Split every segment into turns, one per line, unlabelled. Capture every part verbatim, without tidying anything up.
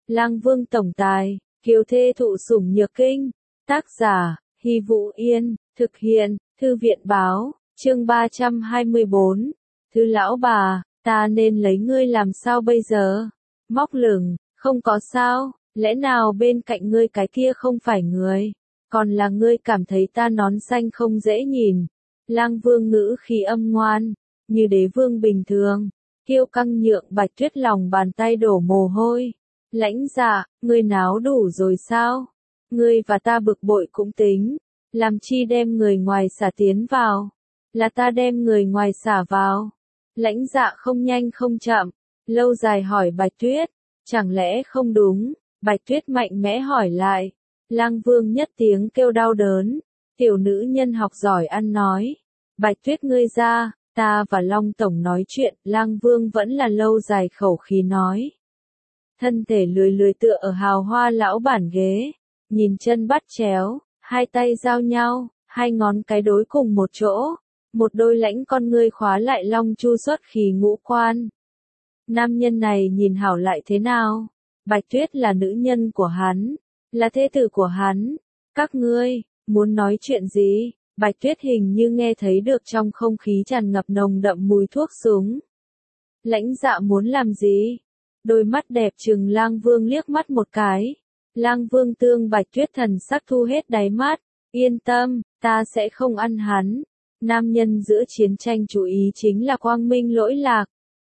Lang Vương tổng tài, kiều thê thụ sủng nhược kinh. Tác giả, Hy Vũ Yên, thực hiện, Thư viện báo, chương ba trăm hai mươi bốn. Thư lão bà, ta nên lấy ngươi làm sao bây giờ? Móc lửng, không có sao, lẽ nào bên cạnh ngươi cái kia không phải người, còn là ngươi cảm thấy ta nón xanh không dễ nhìn. Lang Vương ngữ khí âm ngoan, như đế vương bình thường, kiêu căng nhượng Bạch Tuyết lòng bàn tay đổ mồ hôi. Lãnh dạ, ngươi náo đủ rồi sao? Ngươi và ta bực bội cũng tính, làm chi đem người ngoài xả tiến vào? Là ta đem người ngoài xả vào. Lãnh dạ không nhanh không chậm, lâu dài hỏi Bạch Tuyết, chẳng lẽ không đúng? Bạch Tuyết mạnh mẽ hỏi lại. Lang Vương nhất tiếng kêu đau đớn, tiểu nữ nhân học giỏi ăn nói. Bạch Tuyết ngươi ra, ta và Long Tổng nói chuyện. Lang Vương vẫn là lâu dài khẩu khí nói. Thân thể lười lười tựa ở hào hoa lão bản ghế, nhìn chân bắt chéo, hai tay giao nhau, hai ngón cái đối cùng một chỗ, một đôi lãnh con ngươi khóa lại Long Chu xuất khí ngũ quan. Nam nhân này nhìn hảo lại thế nào? Bạch Tuyết là nữ nhân của hắn, là thê tử của hắn. Các ngươi, muốn nói chuyện gì? Bạch Tuyết hình như nghe thấy được trong không khí tràn ngập nồng đậm mùi thuốc súng. Lãnh dạ muốn làm gì? Đôi mắt đẹp trừng Lang Vương liếc mắt một cái. Lang Vương tương Bạch Tuyết thần sắc thu hết đáy mắt. Yên tâm, ta sẽ không ăn hắn. Nam nhân giữa chiến tranh chú ý chính là quang minh lỗi lạc,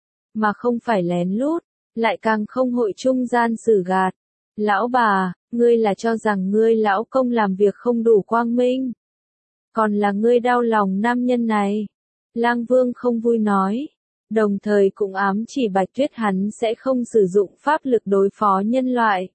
mà không phải lén lút, lại càng không hội trung gian xử gạt. Lão bà, ngươi là cho rằng ngươi lão công làm việc không đủ quang minh, còn là ngươi đau lòng nam nhân này. Lang Vương không vui nói, đồng thời cũng ám chỉ Bạch Tuyết hắn sẽ không sử dụng pháp lực đối phó nhân loại.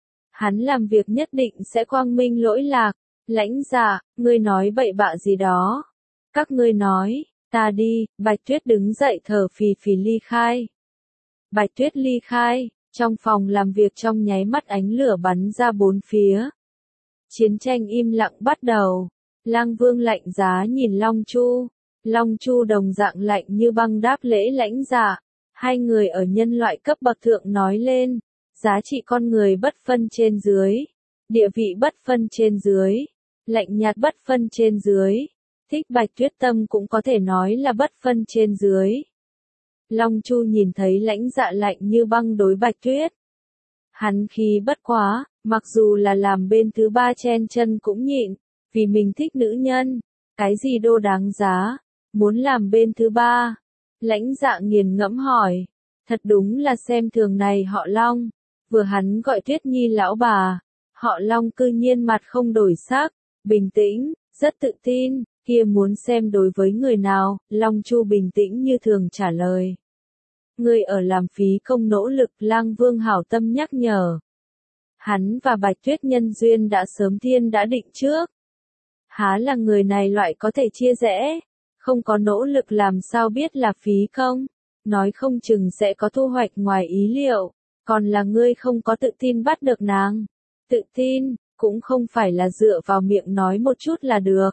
Hắn làm việc nhất định sẽ quang minh lỗi lạc. Lãnh dạ, ngươi nói bậy bạ gì đó? Các ngươi nói, ta đi. Bạch Tuyết đứng dậy thở phì phì ly khai. Bạch Tuyết ly khai, trong phòng làm việc trong nháy mắt ánh lửa bắn ra bốn phía. Chiến tranh im lặng bắt đầu. Lang Vương lạnh giá nhìn Long Chu. Long Chu đồng dạng lạnh như băng đáp lễ lãnh dạ. Hai người ở nhân loại cấp bậc thượng nói lên, giá trị con người bất phân trên dưới, địa vị bất phân trên dưới, lạnh nhạt bất phân trên dưới. Thích Bạch Tuyết tâm cũng có thể nói là bất phân trên dưới. Long Chu nhìn thấy lãnh dạ lạnh như băng đối Bạch Tuyết. Hắn khí bất quá, mặc dù là làm bên thứ ba chen chân cũng nhịn, vì mình thích nữ nhân, cái gì đô đáng giá, muốn làm bên thứ ba. Lãnh dạ nghiền ngẫm hỏi, thật đúng là xem thường này họ Long, vừa hắn gọi Tuyết Nhi lão bà, họ Long cư nhiên mặt không đổi sắc, bình tĩnh, rất tự tin. Kia muốn xem đối với người nào? Long Chu bình tĩnh như thường trả lời. Người ở làm phí công nỗ lực. Lang Vương hảo tâm nhắc nhở. Hắn và Bạch Tuyết nhân duyên đã sớm thiên đã định trước. Há là người này loại có thể chia rẽ, không có nỗ lực làm sao biết là phí công, nói không chừng sẽ có thu hoạch ngoài ý liệu, còn là ngươi không có tự tin bắt được nàng. Tự tin, cũng không phải là dựa vào miệng nói một chút là được.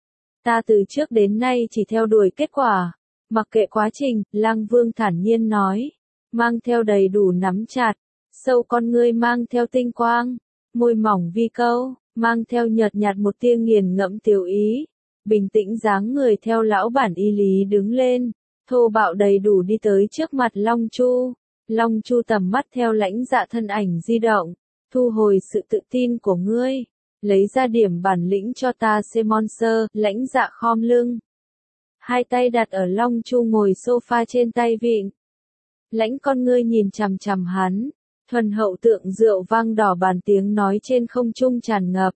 Ta từ trước đến nay chỉ theo đuổi kết quả, mặc kệ quá trình. Lang Vương thản nhiên nói, mang theo đầy đủ nắm chặt, sâu con ngươi mang theo tinh quang, môi mỏng vi câu, mang theo nhợt nhạt một tia nghiền ngẫm tiểu ý, bình tĩnh dáng người theo lão bản y lý đứng lên, thô bạo đầy đủ đi tới trước mặt Long Chu. Long Chu tầm mắt theo lãnh dạ thân ảnh di động, thu hồi sự tự tin của ngươi. Lấy ra điểm bản lĩnh cho ta xem monster. Lãnh dạ khom lưng, hai tay đặt ở Long Chu ngồi sofa trên tay vịn. Lãnh con ngươi nhìn chằm chằm hắn, thuần hậu tượng rượu vang đỏ bàn tiếng nói trên không trung tràn ngập.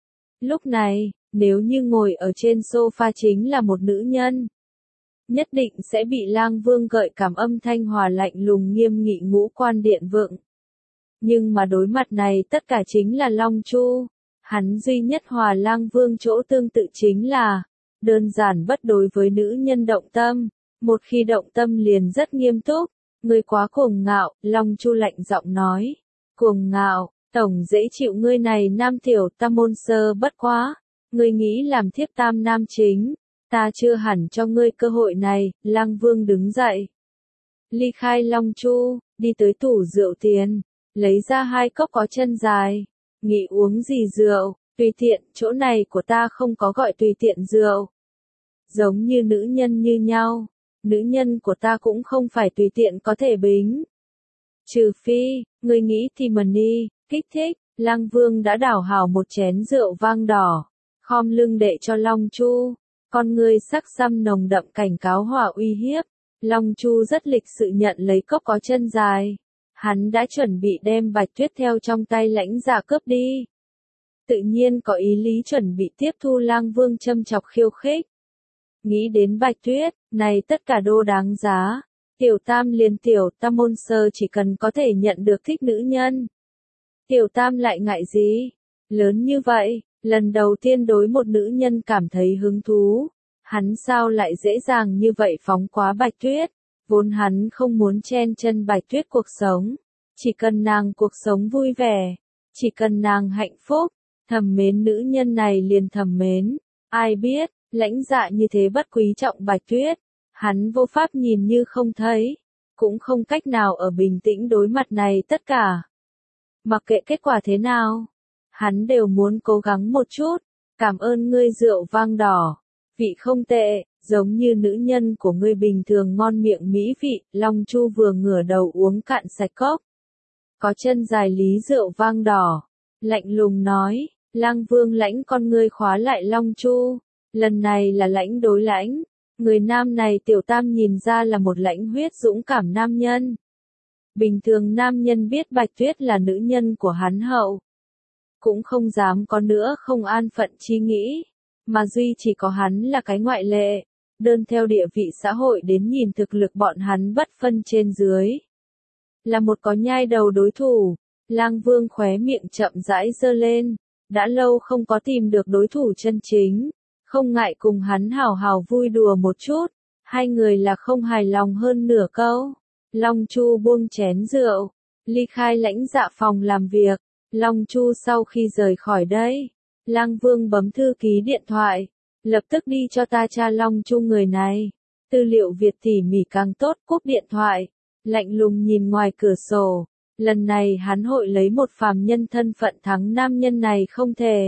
Lúc này, nếu như ngồi ở trên sofa chính là một nữ nhân, nhất định sẽ bị Lang Vương gợi cảm âm thanh hòa lạnh lùng nghiêm nghị ngũ quan điện vượng. Nhưng mà đối mặt này tất cả chính là Long Chu. Hắn duy nhất hòa Lang Vương chỗ tương tự chính là, đơn giản bất đối với nữ nhân động tâm, một khi động tâm liền rất nghiêm túc. Ngươi quá cuồng ngạo. Long Chu lạnh giọng nói. Cuồng ngạo, tổng dễ chịu ngươi này nam tiểu tam môn sơ bất quá, ngươi nghĩ làm thiếp tam nam chính, ta chưa hẳn cho ngươi cơ hội này. Lang Vương đứng dậy, ly khai Long Chu, đi tới tủ rượu tiền, lấy ra hai cốc có chân dài. Nghĩ uống gì rượu, tùy tiện, chỗ này của ta không có gọi tùy tiện rượu. Giống như nữ nhân như nhau, nữ nhân của ta cũng không phải tùy tiện có thể bính. Trừ phi, ngươi nghĩ thì money, kích thích, Lăng Vương đã đảo hào một chén rượu vang đỏ, khom lưng đệ cho Long Chu, con ngươi sắc xăm nồng đậm cảnh cáo hỏa uy hiếp. Long Chu rất lịch sự nhận lấy cốc có chân dài. Hắn đã chuẩn bị đem Bạch Tuyết theo trong tay Lãnh Dạ cướp đi. Tự nhiên có ý lý chuẩn bị tiếp thu Lang Vương châm chọc khiêu khích. Nghĩ đến Bạch Tuyết, này tất cả đô đáng giá. Tiểu Tam liền tiểu Tam môn sơ chỉ cần có thể nhận được thích nữ nhân. Tiểu Tam lại ngại gì? Lớn như vậy, lần đầu tiên đối một nữ nhân cảm thấy hứng thú. Hắn sao lại dễ dàng như vậy phóng quá Bạch Tuyết? Vốn hắn không muốn chen chân Bạch Tuyết cuộc sống. Chỉ cần nàng cuộc sống vui vẻ. Chỉ cần nàng hạnh phúc. Thầm mến nữ nhân này liền thầm mến. Ai biết, Lãnh Dạ như thế bất quý trọng Bạch Tuyết. Hắn vô pháp nhìn như không thấy. Cũng không cách nào ở bình tĩnh đối mặt này tất cả. Mặc kệ kết quả thế nào. Hắn đều muốn cố gắng một chút. Cảm ơn ngươi rượu vang đỏ. Vị không tệ, giống như nữ nhân của ngươi bình thường ngon miệng mỹ vị. Long Chu vừa ngửa đầu uống cạn sạch cốc. Có chân dài lý rượu vang đỏ. Lạnh lùng nói, Lang Vương lãnh con ngươi khóa lại Long Chu. Lần này là lãnh đối lãnh. Người nam này Tiểu Tam nhìn ra là một lãnh huyết dũng cảm nam nhân. Bình thường nam nhân biết Bạch Tuyết là nữ nhân của hắn hậu. Cũng không dám có nữa không an phận chi nghĩ. Mà duy chỉ có hắn là cái ngoại lệ. Đơn theo địa vị xã hội đến nhìn thực lực bọn hắn bất phân trên dưới. Là một có nhai đầu đối thủ. Lang Vương khóe miệng chậm rãi giơ lên. Đã lâu không có tìm được đối thủ chân chính. Không ngại cùng hắn hào hào vui đùa một chút. Hai người là không hài lòng hơn nửa câu. Long Chu buông chén rượu. Ly khai Lãnh Dạ phòng làm việc. Long Chu sau khi rời khỏi đây. Lang Vương bấm thư ký điện thoại. Lập tức đi cho ta tra Long Chu người này. Tư liệu Việt tỉ mỉ càng tốt. Cúp điện thoại. Lạnh lùng nhìn ngoài cửa sổ. Lần này hắn hội lấy một phàm nhân thân phận thắng nam nhân này không thể.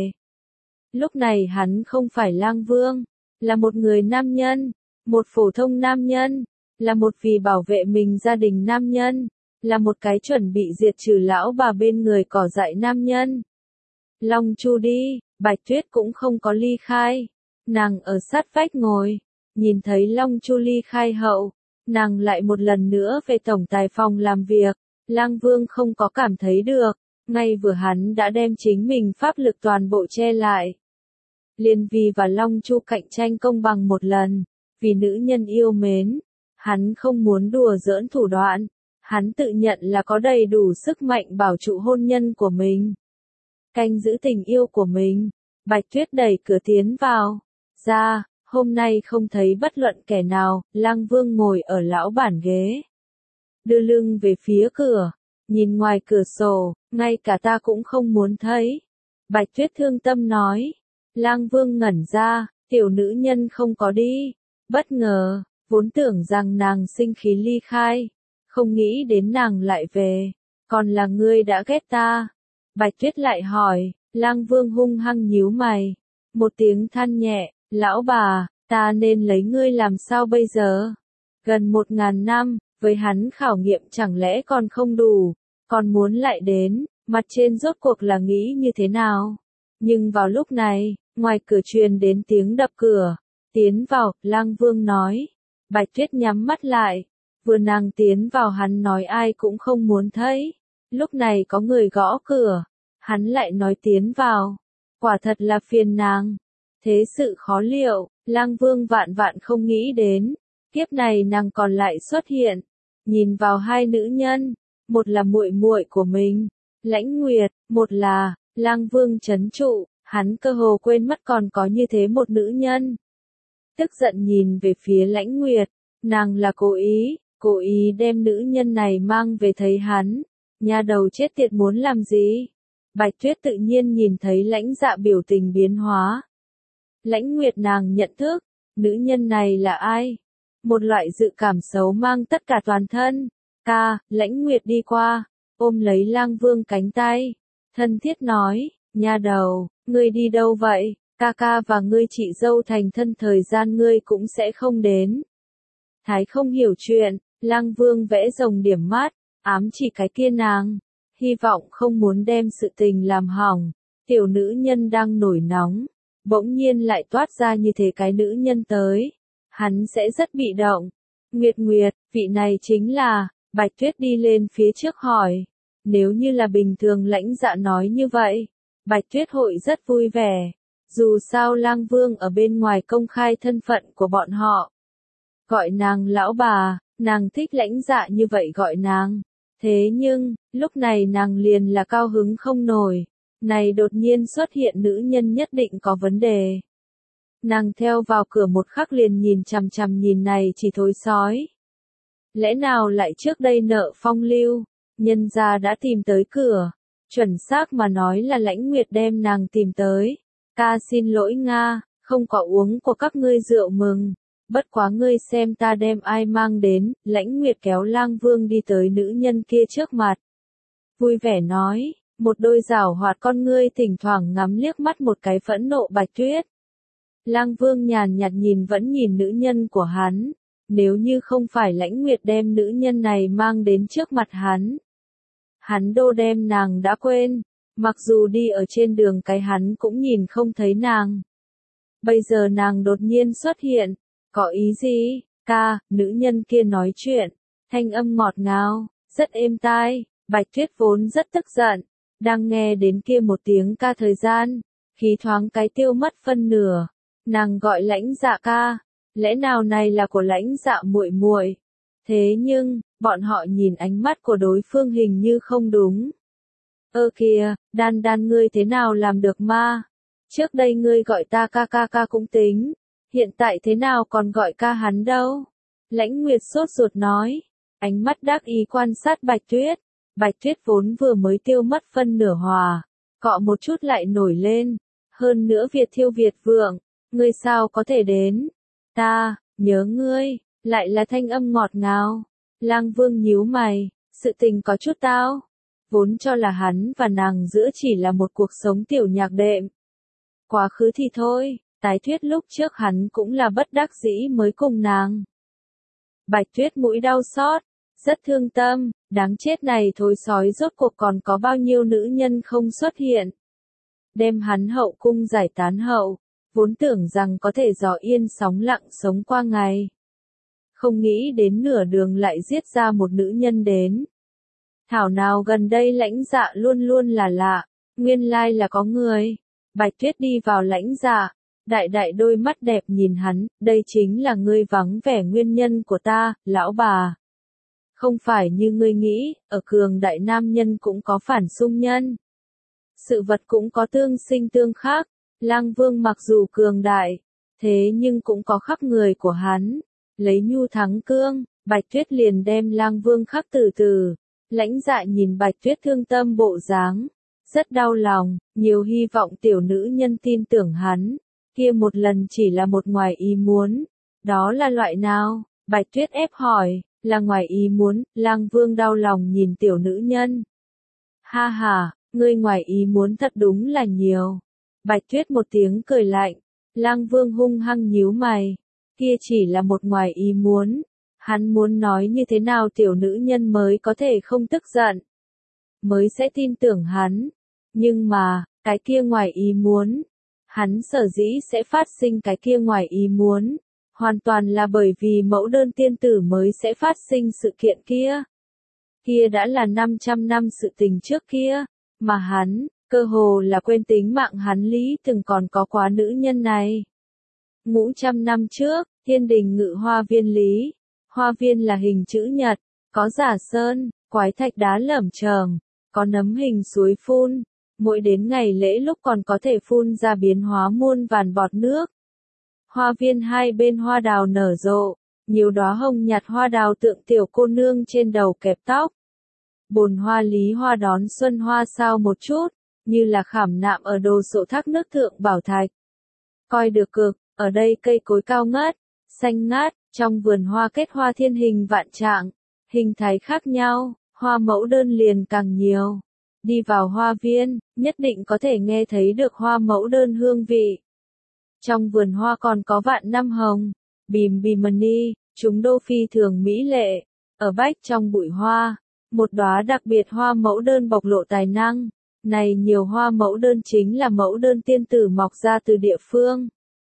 Lúc này hắn không phải Lang Vương. Là một người nam nhân. Một phổ thông nam nhân. Là một vì bảo vệ mình gia đình nam nhân. Là một cái chuẩn bị diệt trừ lão bà bên người cỏ dại nam nhân. Long Chu đi, Bạch Tuyết cũng không có ly khai. Nàng ở sát vách ngồi. Nhìn thấy Long Chu ly khai hậu. Nàng lại một lần nữa về tổng tài phòng làm việc. Lang Vương không có cảm thấy được. Ngay vừa hắn đã đem chính mình pháp lực toàn bộ che lại. Liên vì và Long Chu cạnh tranh công bằng một lần. Vì nữ nhân yêu mến. Hắn không muốn đùa giỡn thủ đoạn. Hắn tự nhận là có đầy đủ sức mạnh bảo trụ hôn nhân của mình. Canh giữ tình yêu của mình. Bạch Tuyết đẩy cửa tiến vào. Ra, hôm nay không thấy bất luận kẻ nào. Lang Vương ngồi ở lão bản ghế. Đưa lưng về phía cửa. Nhìn ngoài cửa sổ, ngay cả ta cũng không muốn thấy. Bạch Tuyết thương tâm nói. Lang Vương ngẩn ra, tiểu nữ nhân không có đi. Bất ngờ, vốn tưởng rằng nàng sinh khí ly khai. Không nghĩ đến nàng lại về. Còn là ngươi đã ghét ta. Bạch Tuyết lại hỏi. Lang Vương hung hăng nhíu mày. Một tiếng than nhẹ. Lão bà, ta nên lấy ngươi làm sao bây giờ? Gần một ngàn năm, với hắn khảo nghiệm chẳng lẽ còn không đủ. Còn muốn lại đến, mặt trên rốt cuộc là nghĩ như thế nào? Nhưng vào lúc này, ngoài cửa truyền đến tiếng đập cửa. Tiến vào, Lang Vương nói. Bạch Tuyết nhắm mắt lại. Vừa nàng tiến vào hắn nói ai cũng không muốn thấy. Lúc này có người gõ cửa. Hắn lại nói tiến vào. Quả thật là phiền nàng. Thế sự khó liệu, Lang Vương vạn vạn không nghĩ đến. Kiếp này nàng còn lại xuất hiện. Nhìn vào hai nữ nhân. Một là muội muội của mình. Lãnh Nguyệt. Một là, Lang Vương trấn trụ. Hắn cơ hồ quên mất còn có như thế một nữ nhân. Tức giận nhìn về phía Lãnh Nguyệt. Nàng là cố ý. Cố ý đem nữ nhân này mang về thấy hắn. Nhà đầu chết tiệt muốn làm gì? Bạch Tuyết tự nhiên nhìn thấy Lãnh Dạ biểu tình biến hóa. Lãnh Nguyệt nàng nhận thức. Nữ nhân này là ai? Một loại dự cảm xấu mang tất cả toàn thân. Ca, Lãnh Nguyệt đi qua. ôm lấy Lang Vương cánh tay, thân thiết nói, nha đầu, ngươi đi đâu vậy, ca ca và ngươi chị dâu thành thân thời gian ngươi cũng sẽ không đến. Thái không hiểu chuyện, Lang Vương vẽ rồng điểm mắt, ám chỉ cái kia nàng, hy vọng không muốn đem sự tình làm hỏng, tiểu nữ nhân đang nổi nóng, bỗng nhiên lại toát ra như thế cái nữ nhân tới, hắn sẽ rất bị động. Nguyệt Nguyệt, vị này chính là, Bạch Tuyết đi lên phía trước hỏi, nếu như là bình thường Lãnh Dạ nói như vậy, Bạch Tuyết hội rất vui vẻ, dù sao Lang Vương ở bên ngoài công khai thân phận của bọn họ. Gọi nàng lão bà, nàng thích Lãnh Dạ như vậy gọi nàng. Thế nhưng, lúc này nàng liền là cao hứng không nổi, này đột nhiên xuất hiện nữ nhân nhất định có vấn đề. Nàng theo vào cửa một khắc liền nhìn chằm chằm nhìn này chỉ thối sói. Lẽ nào lại trước đây nợ phong lưu, nhân gia đã tìm tới cửa, chuẩn xác mà nói là Lãnh Nguyệt đem nàng tìm tới. Ca xin lỗi Nga, không có uống của các ngươi rượu mừng. Bất quá ngươi xem ta đem ai mang đến, Lãnh Nguyệt kéo Lang Vương đi tới nữ nhân kia trước mặt. Vui vẻ nói, một đôi rảo hoạt con ngươi thỉnh thoảng ngắm liếc mắt một cái phẫn nộ Bạch Tuyết. Lang Vương nhàn nhạt nhìn vẫn nhìn nữ nhân của hắn, nếu như không phải Lãnh Nguyệt đem nữ nhân này mang đến trước mặt hắn. Hắn đô đem nàng đã quên, mặc dù đi ở trên đường cái hắn cũng nhìn không thấy nàng. Bây giờ nàng đột nhiên xuất hiện. Có ý gì, ca, nữ nhân kia nói chuyện, thanh âm ngọt ngào, rất êm tai, Bạch Tuyết vốn rất tức giận, đang nghe đến kia một tiếng ca thời gian, khí thoáng cái tiêu mất phân nửa, nàng gọi Lãnh Dạ ca, lẽ nào này là của Lãnh Dạ muội muội? Thế nhưng, bọn họ nhìn ánh mắt của đối phương hình như không đúng. Ơ kìa, đan đan ngươi thế nào làm được ma? Trước đây ngươi gọi ta ca ca ca cũng tính. Hiện tại thế nào còn gọi ca hắn đâu? Lãnh Nguyệt sốt ruột nói, ánh mắt đắc ý quan sát Bạch Tuyết. Bạch Tuyết vốn vừa mới tiêu mất phân nửa hòa, cọ một chút lại nổi lên. Hơn nữa Việt thiêu Việt vượng, ngươi sao có thể đến? Ta, nhớ ngươi, lại là thanh âm ngọt ngào. Lang Vương nhíu mày, sự tình có chút tao. Vốn cho là hắn và nàng giữa chỉ là một cuộc sống tiểu nhạc đệm. Quá khứ thì thôi. Tái Tuyết lúc trước hắn cũng là bất đắc dĩ mới cùng nàng. Bạch Tuyết mũi đau xót, rất thương tâm, đáng chết này thối sói rốt cuộc còn có bao nhiêu nữ nhân không xuất hiện. Đem hắn hậu cung giải tán hậu, vốn tưởng rằng có thể gió yên sóng lặng sống qua ngày. Không nghĩ đến nửa đường lại giết ra một nữ nhân đến. Thảo nào gần đây Lãnh Dạ luôn luôn là lạ, nguyên lai là có người. Bạch Tuyết đi vào Lãnh Dạ. Đại đại đôi mắt đẹp nhìn hắn, đây chính là ngươi vắng vẻ nguyên nhân của ta, lão bà. Không phải như ngươi nghĩ, ở cường đại nam nhân cũng có phản xung nhân. Sự vật cũng có tương sinh tương khắc, Lang Vương mặc dù cường đại, thế nhưng cũng có khắc người của hắn. Lấy nhu thắng cương, Bạch Tuyết liền đem Lang Vương khắc từ từ. Lãnh Dạ nhìn Bạch Tuyết thương tâm bộ dáng, rất đau lòng, nhiều hy vọng tiểu nữ nhân tin tưởng hắn. Kia một lần chỉ là một ngoài ý muốn. Đó là loại nào? Bạch Tuyết ép hỏi, là ngoài ý muốn, Lang Vương đau lòng nhìn tiểu nữ nhân. Ha ha, ngươi ngoài ý muốn thật đúng là nhiều. Bạch Tuyết một tiếng cười lạnh, Lang Vương hung hăng nhíu mày. Kia chỉ là một ngoài ý muốn. Hắn muốn nói như thế nào tiểu nữ nhân mới có thể không tức giận. Mới sẽ tin tưởng hắn. Nhưng mà, cái kia ngoài ý muốn. Hắn sở dĩ sẽ phát sinh cái kia ngoài ý muốn, hoàn toàn là bởi vì mẫu đơn tiên tử mới sẽ phát sinh sự kiện kia. Kia đã là năm trăm năm sự tình trước kia, mà hắn, cơ hồ là quên tính mạng hắn lý từng còn có quá nữ nhân này. Ngũ trăm năm trước, thiên đình ngự hoa viên lý, hoa viên là hình chữ nhật, có giả sơn, quái thạch đá lởm chởm, có nấm hình suối phun. Mỗi đến ngày lễ lúc còn có thể phun ra biến hóa muôn vàn bọt nước. Hoa viên hai bên hoa đào nở rộ, nhiều đóa hồng nhạt hoa đào tượng tiểu cô nương trên đầu kẹp tóc. Bồn hoa lý hoa đón xuân hoa sao một chút, như là khảm nạm ở đồ sộ thác nước thượng bảo thạch. Coi được cực, ở đây cây cối cao ngất, xanh ngát, trong vườn hoa kết hoa thiên hình vạn trạng, hình thái khác nhau, hoa mẫu đơn liền càng nhiều. Đi vào hoa viên, nhất định có thể nghe thấy được hoa mẫu đơn hương vị. Trong vườn hoa còn có vạn năm hồng, bìm bimani, chúng đô phi thường mỹ lệ. Ở bách trong bụi hoa, một đóa đặc biệt hoa mẫu đơn bộc lộ tài năng. Này nhiều hoa mẫu đơn chính là mẫu đơn tiên tử mọc ra từ địa phương.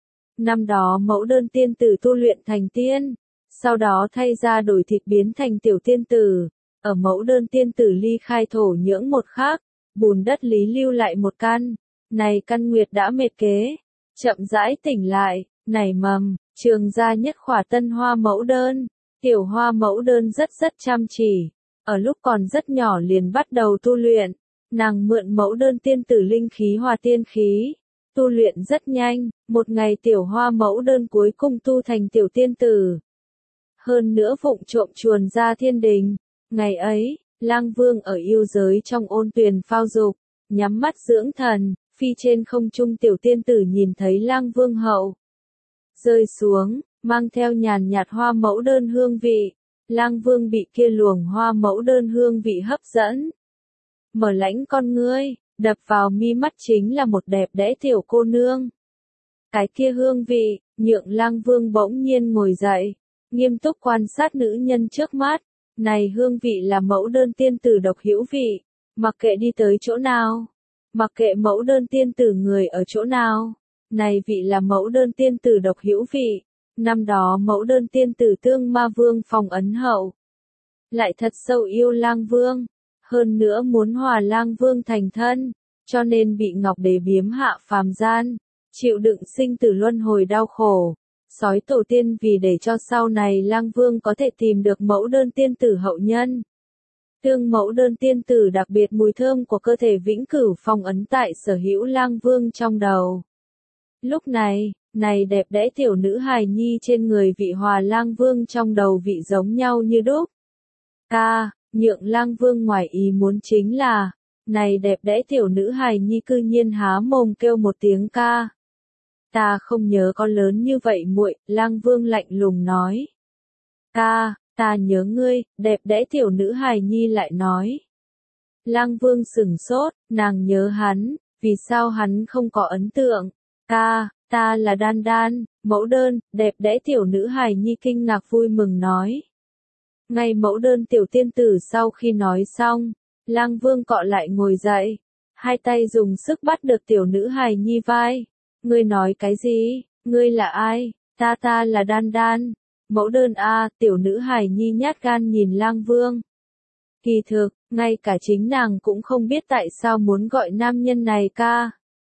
Năm đó mẫu đơn tiên tử tu luyện thành tiên, sau đó thay da đổi thịt biến thành tiểu tiên tử. Ở mẫu đơn tiên tử ly khai thổ nhưỡng một khắc, bùn đất lý lưu lại một căn. Này căn nguyệt đã mệt kế, chậm rãi tỉnh lại, nảy mầm, trường ra nhất khỏa tân hoa mẫu đơn. Tiểu hoa mẫu đơn rất rất chăm chỉ, ở lúc còn rất nhỏ liền bắt đầu tu luyện. Nàng mượn mẫu đơn tiên tử linh khí hòa tiên khí, tu luyện rất nhanh, một ngày tiểu hoa mẫu đơn cuối cùng tu thành tiểu tiên tử. Hơn nữa vụng trộm chuồn ra thiên đình. Ngày ấy, Lang Vương ở yêu giới trong ôn tuyền phao dục, nhắm mắt dưỡng thần, phi trên không trung tiểu tiên tử nhìn thấy Lang Vương hậu rơi xuống, mang theo nhàn nhạt hoa mẫu đơn hương vị. Lang Vương bị kia luồng hoa mẫu đơn hương vị hấp dẫn. Mở lãnh con ngươi, đập vào mi mắt chính là một đẹp đẽ tiểu cô nương. Cái kia hương vị, nhượng Lang Vương bỗng nhiên ngồi dậy, nghiêm túc quan sát nữ nhân trước mắt. Này hương vị là mẫu đơn tiên tử độc hữu vị, mặc kệ đi tới chỗ nào, mặc kệ mẫu đơn tiên tử người ở chỗ nào, này vị là mẫu đơn tiên tử độc hữu vị. Năm đó mẫu đơn tiên tử tương ma vương phòng ấn hậu, lại thật sâu yêu Lang Vương, hơn nữa muốn hòa Lang Vương thành thân, cho nên bị Ngọc Đế biếm hạ phàm gian, chịu đựng sinh tử luân hồi đau khổ. Sói tổ tiên vì để cho sau này Lang Vương có thể tìm được mẫu đơn tiên tử hậu nhân. Tương mẫu đơn tiên tử đặc biệt mùi thơm của cơ thể vĩnh cửu phong ấn tại sở hữu Lang Vương trong đầu. Lúc này, này đẹp đẽ tiểu nữ hài nhi trên người vị hòa Lang Vương trong đầu vị giống nhau như đúc. Ca, nhượng Lang Vương ngoài ý muốn chính là, này đẹp đẽ tiểu nữ hài nhi cư nhiên há mồm kêu một tiếng ca. Ta không nhớ có lớn như vậy muội, Lang Vương lạnh lùng nói. Ca, ta nhớ ngươi, đẹp đẽ tiểu nữ hài nhi lại nói. Lang Vương sửng sốt, nàng nhớ hắn, vì sao hắn không có ấn tượng. Ca, ta là Đan Đan, mẫu đơn, đẹp đẽ tiểu nữ hài nhi kinh ngạc vui mừng nói. Ngay mẫu đơn tiểu tiên tử sau khi nói xong, Lang Vương cọ lại ngồi dậy, hai tay dùng sức bắt được tiểu nữ hài nhi vai. Ngươi nói cái gì? Ngươi là ai? Ta ta là Đan Đan. Mẫu đơn a, tiểu nữ hài nhi nhát gan nhìn Lang Vương. Kỳ thực, ngay cả chính nàng cũng không biết tại sao muốn gọi nam nhân này ca.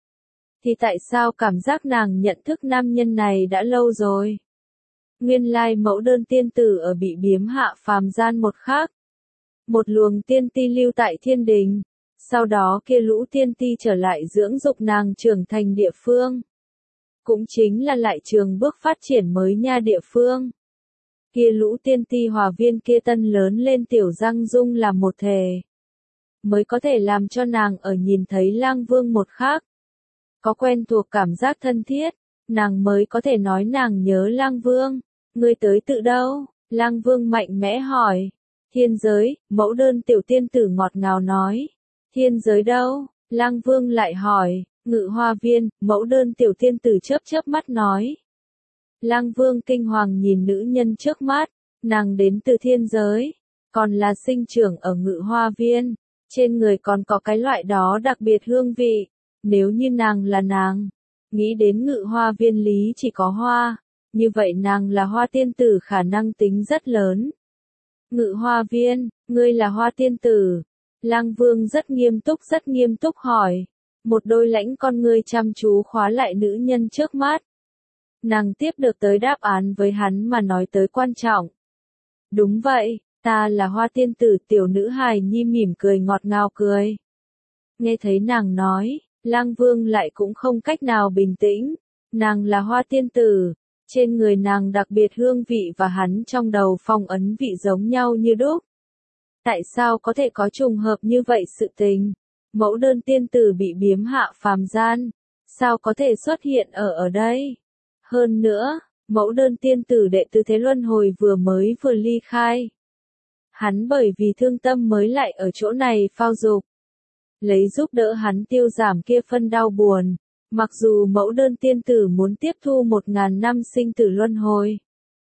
Thì tại sao cảm giác nàng nhận thức nam nhân này đã lâu rồi? Nguyên lai mẫu đơn tiên tử ở bị biếm hạ phàm gian một khắc. Một luồng tiên ti lưu tại thiên đình. Sau đó kia lũ tiên ti trở lại dưỡng dục nàng trưởng thành địa phương. Cũng chính là lại trường bước phát triển mới nha địa phương. Kia lũ tiên ti hòa viên kia tân lớn lên tiểu Giang Dung là một thể. Mới có thể làm cho nàng ở nhìn thấy Lang Vương một khắc. Có quen thuộc cảm giác thân thiết, nàng mới có thể nói nàng nhớ Lang Vương. Ngươi tới tự đâu? Lang Vương mạnh mẽ hỏi. Thiên giới, mẫu đơn tiểu tiên tử ngọt ngào nói. Thiên giới đâu? Lang Vương lại hỏi. Ngự hoa viên, mẫu đơn tiểu tiên tử chớp chớp mắt nói. Lang Vương kinh hoàng nhìn nữ nhân trước mắt, nàng đến từ thiên giới, còn là sinh trưởng ở ngự hoa viên, trên người còn có cái loại đó đặc biệt hương vị, nếu như nàng là nàng, nghĩ đến ngự hoa viên lý chỉ có hoa, như vậy nàng là hoa tiên tử khả năng tính rất lớn. Ngự hoa viên, ngươi là hoa tiên tử. Lang Vương rất nghiêm túc rất nghiêm túc hỏi. Một đôi lãnh con ngươi chăm chú khóa lại nữ nhân trước mắt. Nàng tiếp được tới đáp án với hắn mà nói tới quan trọng. Đúng vậy, ta là hoa tiên tử. Tiểu nữ hài nhi mỉm cười ngọt ngào cười. Nghe thấy nàng nói, Lang Vương lại cũng không cách nào bình tĩnh. Nàng là hoa tiên tử. Trên người nàng đặc biệt hương vị và hắn trong đầu phong ấn vị giống nhau như đúc. Tại sao có thể có trùng hợp như vậy sự tình? Mẫu đơn tiên tử bị biếm hạ phàm gian, sao có thể xuất hiện ở ở đây? Hơn nữa, mẫu đơn tiên tử đệ tứ thế luân hồi vừa mới vừa ly khai. Hắn bởi vì thương tâm mới lại ở chỗ này phao dục. Lấy giúp đỡ hắn tiêu giảm kia phân đau buồn. Mặc dù mẫu đơn tiên tử muốn tiếp thu một ngàn năm sinh tử luân hồi.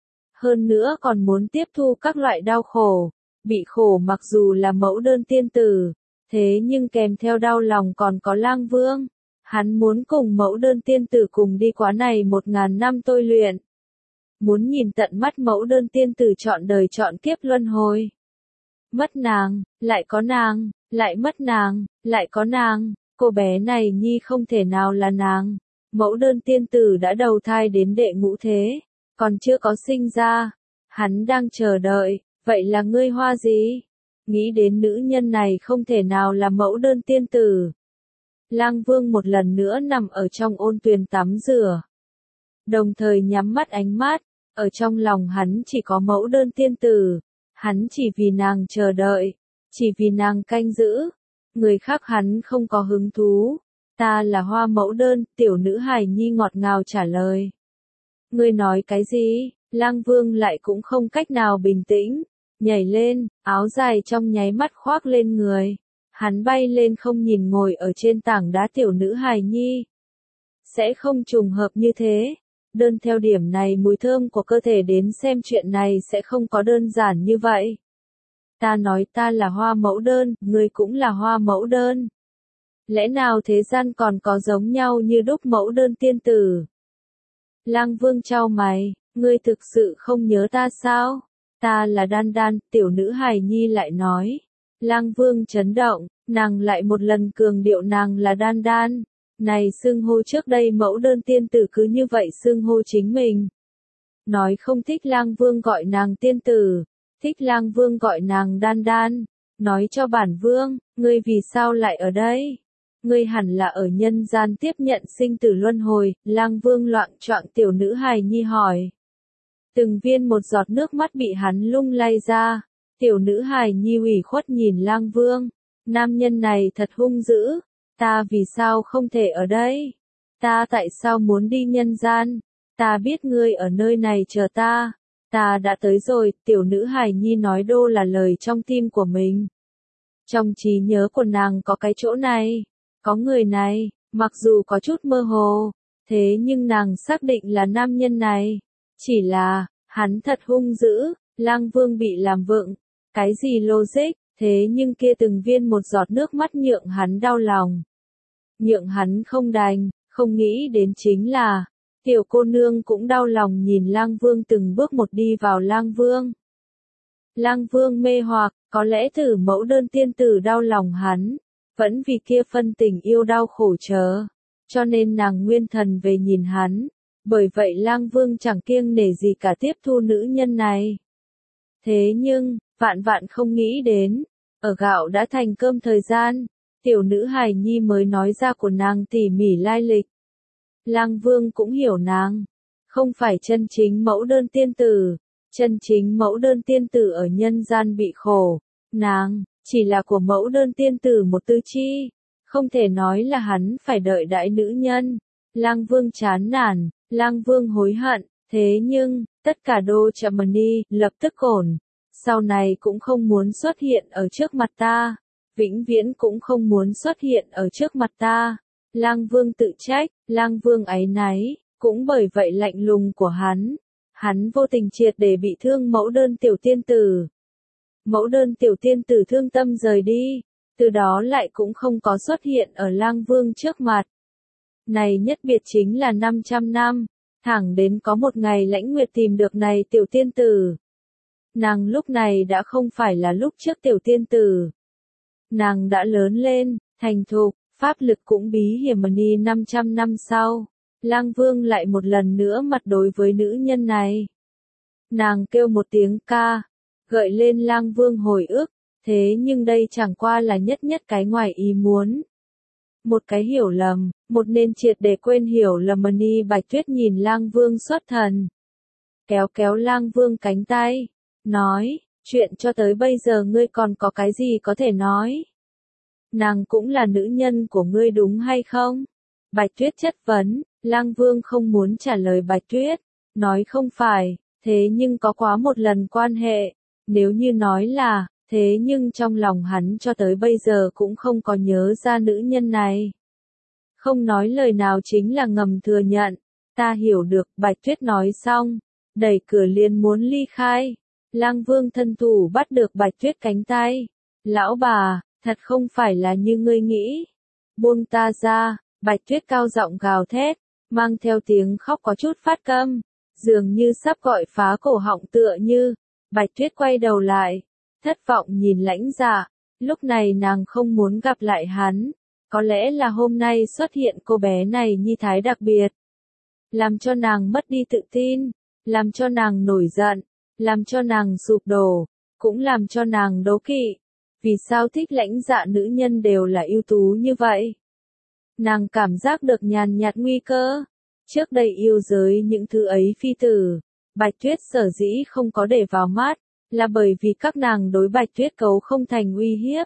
Hơn nữa còn muốn tiếp thu các loại đau khổ. Bị khổ mặc dù là mẫu đơn tiên tử. Thế nhưng kèm theo đau lòng còn có Lang Vương. Hắn muốn cùng mẫu đơn tiên tử cùng đi quá này một ngàn năm tôi luyện. Muốn nhìn tận mắt mẫu đơn tiên tử chọn đời chọn kiếp luân hồi. Mất nàng, lại có nàng, lại mất nàng, lại có nàng, cô bé này nhi không thể nào là nàng. Mẫu đơn tiên tử đã đầu thai đến đệ ngũ thế, còn chưa có sinh ra. Hắn đang chờ đợi, vậy là ngươi hoa gì? Nghĩ đến nữ nhân này không thể nào là mẫu đơn tiên tử. Lang Vương một lần nữa nằm ở trong ôn tuyền tắm rửa. Đồng thời nhắm mắt ánh mắt, ở trong lòng hắn chỉ có mẫu đơn tiên tử. Hắn chỉ vì nàng chờ đợi, chỉ vì nàng canh giữ. Người khác hắn không có hứng thú. Ta là hoa mẫu đơn, tiểu nữ hài nhi ngọt ngào trả lời. Ngươi nói cái gì? Lang Vương lại cũng không cách nào bình tĩnh. Nhảy lên, áo dài trong nháy mắt khoác lên người. Hắn bay lên không nhìn ngồi ở trên tảng đá tiểu nữ hài nhi. Sẽ không trùng hợp như thế. Đơn theo điểm này mùi thơm của cơ thể đến xem chuyện này sẽ không có đơn giản như vậy. Ta nói ta là hoa mẫu đơn, ngươi cũng là hoa mẫu đơn. Lẽ nào thế gian còn có giống nhau như đúc mẫu đơn tiên tử? Lang Vương chau mày, ngươi thực sự không nhớ ta sao? Ta là Đan Đan, tiểu nữ hài nhi lại nói. Lang Vương chấn động, nàng lại một lần cường điệu nàng là Đan Đan. Này xưng hô trước đây mẫu đơn tiên tử cứ như vậy xưng hô chính mình. Nói không thích Lang Vương gọi nàng tiên tử, thích Lang Vương gọi nàng Đan Đan. Nói cho bản vương, ngươi vì sao lại ở đây? Ngươi hẳn là ở nhân gian tiếp nhận sinh tử luân hồi. Lang Vương loạng choạng tiểu nữ hài nhi hỏi. Từng viên một giọt nước mắt bị hắn lung lay ra. Tiểu nữ hài nhi ủy khuất nhìn Lang Vương. Nam nhân này thật hung dữ. Ta vì sao không thể ở đây? Ta tại sao muốn đi nhân gian? Ta biết ngươi ở nơi này chờ ta. Ta đã tới rồi, tiểu nữ hài nhi nói đô là lời trong tim của mình. Trong trí nhớ của nàng có cái chỗ này, có người này, mặc dù có chút mơ hồ, thế nhưng nàng xác định là nam nhân này. Chỉ là, hắn thật hung dữ, Lang Vương bị làm vựng. Cái gì logic, thế nhưng kia từng viên một giọt nước mắt nhượng hắn đau lòng. Nhượng hắn không đành, không nghĩ đến chính là, tiểu cô nương cũng đau lòng nhìn Lang Vương từng bước một đi vào Lang Vương. Lang Vương mê hoặc, có lẽ thử mẫu đơn tiên tử đau lòng hắn, vẫn vì kia phân tình yêu đau khổ chờ, cho nên nàng nguyên thần về nhìn hắn, bởi vậy Lang Vương chẳng kiêng nể gì cả tiếp thu nữ nhân này. Thế nhưng, vạn vạn không nghĩ đến, ở gạo đã thành cơm thời gian, tiểu nữ hài nhi mới nói ra của nàng tỉ mỉ lai lịch. Lang Vương cũng hiểu nàng, không phải chân chính mẫu đơn tiên tử, chân chính mẫu đơn tiên tử ở nhân gian bị khổ, nàng, chỉ là của mẫu đơn tiên tử một tư chi, không thể nói là hắn phải đợi đãi nữ nhân. Lang Vương chán nản, Lang Vương hối hận, thế nhưng, tất cả đô chậm đi, lập tức ổn, sau này cũng không muốn xuất hiện ở trước mặt ta, vĩnh viễn cũng không muốn xuất hiện ở trước mặt ta. Lang Vương tự trách, Lang Vương áy náy, cũng bởi vậy lạnh lùng của hắn, hắn vô tình triệt để bị thương mẫu đơn tiểu tiên tử. Mẫu đơn tiểu tiên tử thương tâm rời đi, từ đó lại cũng không có xuất hiện ở Lang Vương trước mặt. Này nhất biệt chính là năm trăm năm, thẳng đến có một ngày Lãnh Nguyệt tìm được này tiểu tiên tử. Nàng lúc này đã không phải là lúc trước tiểu tiên tử. Nàng đã lớn lên, thành thục, pháp lực cũng bí hiểm ni năm trăm năm sau. Lang Vương lại một lần nữa mặt đối với nữ nhân này. Nàng kêu một tiếng ca, gợi lên Lang Vương hồi ức, thế nhưng đây chẳng qua là nhất nhất cái ngoài ý muốn. Một cái hiểu lầm, một nên triệt để quên hiểu lầm ni. Bạch Tuyết nhìn Lang Vương xuất thần. Kéo kéo Lang Vương cánh tay, nói, chuyện cho tới bây giờ ngươi còn có cái gì có thể nói? Nàng cũng là nữ nhân của ngươi đúng hay không? Bạch Tuyết chất vấn, Lang Vương không muốn trả lời Bạch Tuyết, nói không phải, thế nhưng có quá một lần quan hệ, Nếu như nói là, thế nhưng trong lòng hắn cho tới bây giờ cũng không có nhớ ra nữ nhân này. Không nói lời nào chính là ngầm thừa nhận. Ta hiểu được, Bạch Tuyết nói xong, đẩy cửa liền muốn ly khai. Lang Vương thân thủ bắt được Bạch Tuyết cánh tay. Lão bà, thật không phải là như ngươi nghĩ. Buông ta ra, Bạch Tuyết cao giọng gào thét, mang theo tiếng khóc có chút phát câm, dường như sắp gọi phá cổ họng tựa như. Bạch Tuyết quay đầu lại, thất vọng nhìn Lãnh Dạ, lúc này nàng không muốn gặp lại hắn, có lẽ là hôm nay xuất hiện cô bé này nhi thái đặc biệt, làm cho nàng mất đi tự tin, làm cho nàng nổi giận, làm cho nàng sụp đổ, cũng làm cho nàng đố kỵ. Vì sao thích Lãnh Dạ nữ nhân đều là ưu tú như vậy? Nàng cảm giác được nhàn nhạt nguy cơ. Trước đây yêu giới những thứ ấy phi tử, Bạch Tuyết sở dĩ không có để vào mắt, là bởi vì các nàng đối Bạch Tuyết cấu không thành uy hiếp.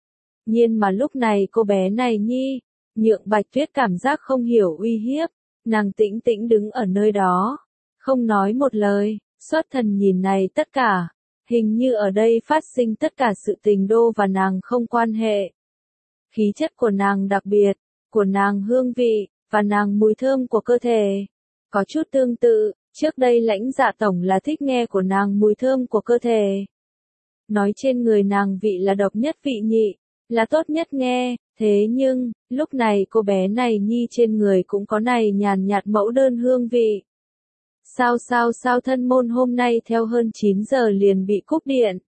Nhưng mà lúc này cô bé này nhi, nhượng Bạch Tuyết cảm giác không hiểu uy hiếp, nàng tĩnh tĩnh đứng ở nơi đó, không nói một lời, xuất thần nhìn này tất cả, hình như ở đây phát sinh tất cả sự tình đô và nàng không quan hệ. Khí chất của nàng đặc biệt, của nàng hương vị, và nàng mùi thơm của cơ thể, có chút tương tự. Trước đây Lãnh Dạ tổng là thích nghe của nàng mùi thơm của cơ thể. Nói trên người nàng vị là độc nhất vị nhị, là tốt nhất nghe, thế nhưng, lúc này cô bé này nhi trên người cũng có này nhàn nhạt mẫu đơn hương vị. Sao sao sao thân môn hôm nay theo hơn chín giờ liền bị cúp điện.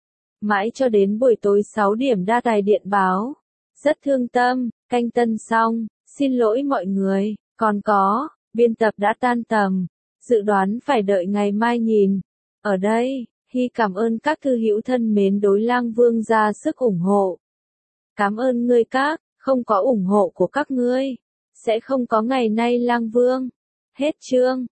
Mãi cho đến buổi tối sáu điểm đa tài điện báo. Rất thương tâm, canh tân xong, xin lỗi mọi người, còn có, biên tập đã tan tầm. Dự đoán phải đợi ngày mai nhìn. Ở đây, Hy cảm ơn các thư hữu thân mến đối Lang Vương ra sức ủng hộ. Cảm ơn ngươi các, không có ủng hộ của các ngươi, sẽ không có ngày nay Lang Vương. Hết chương.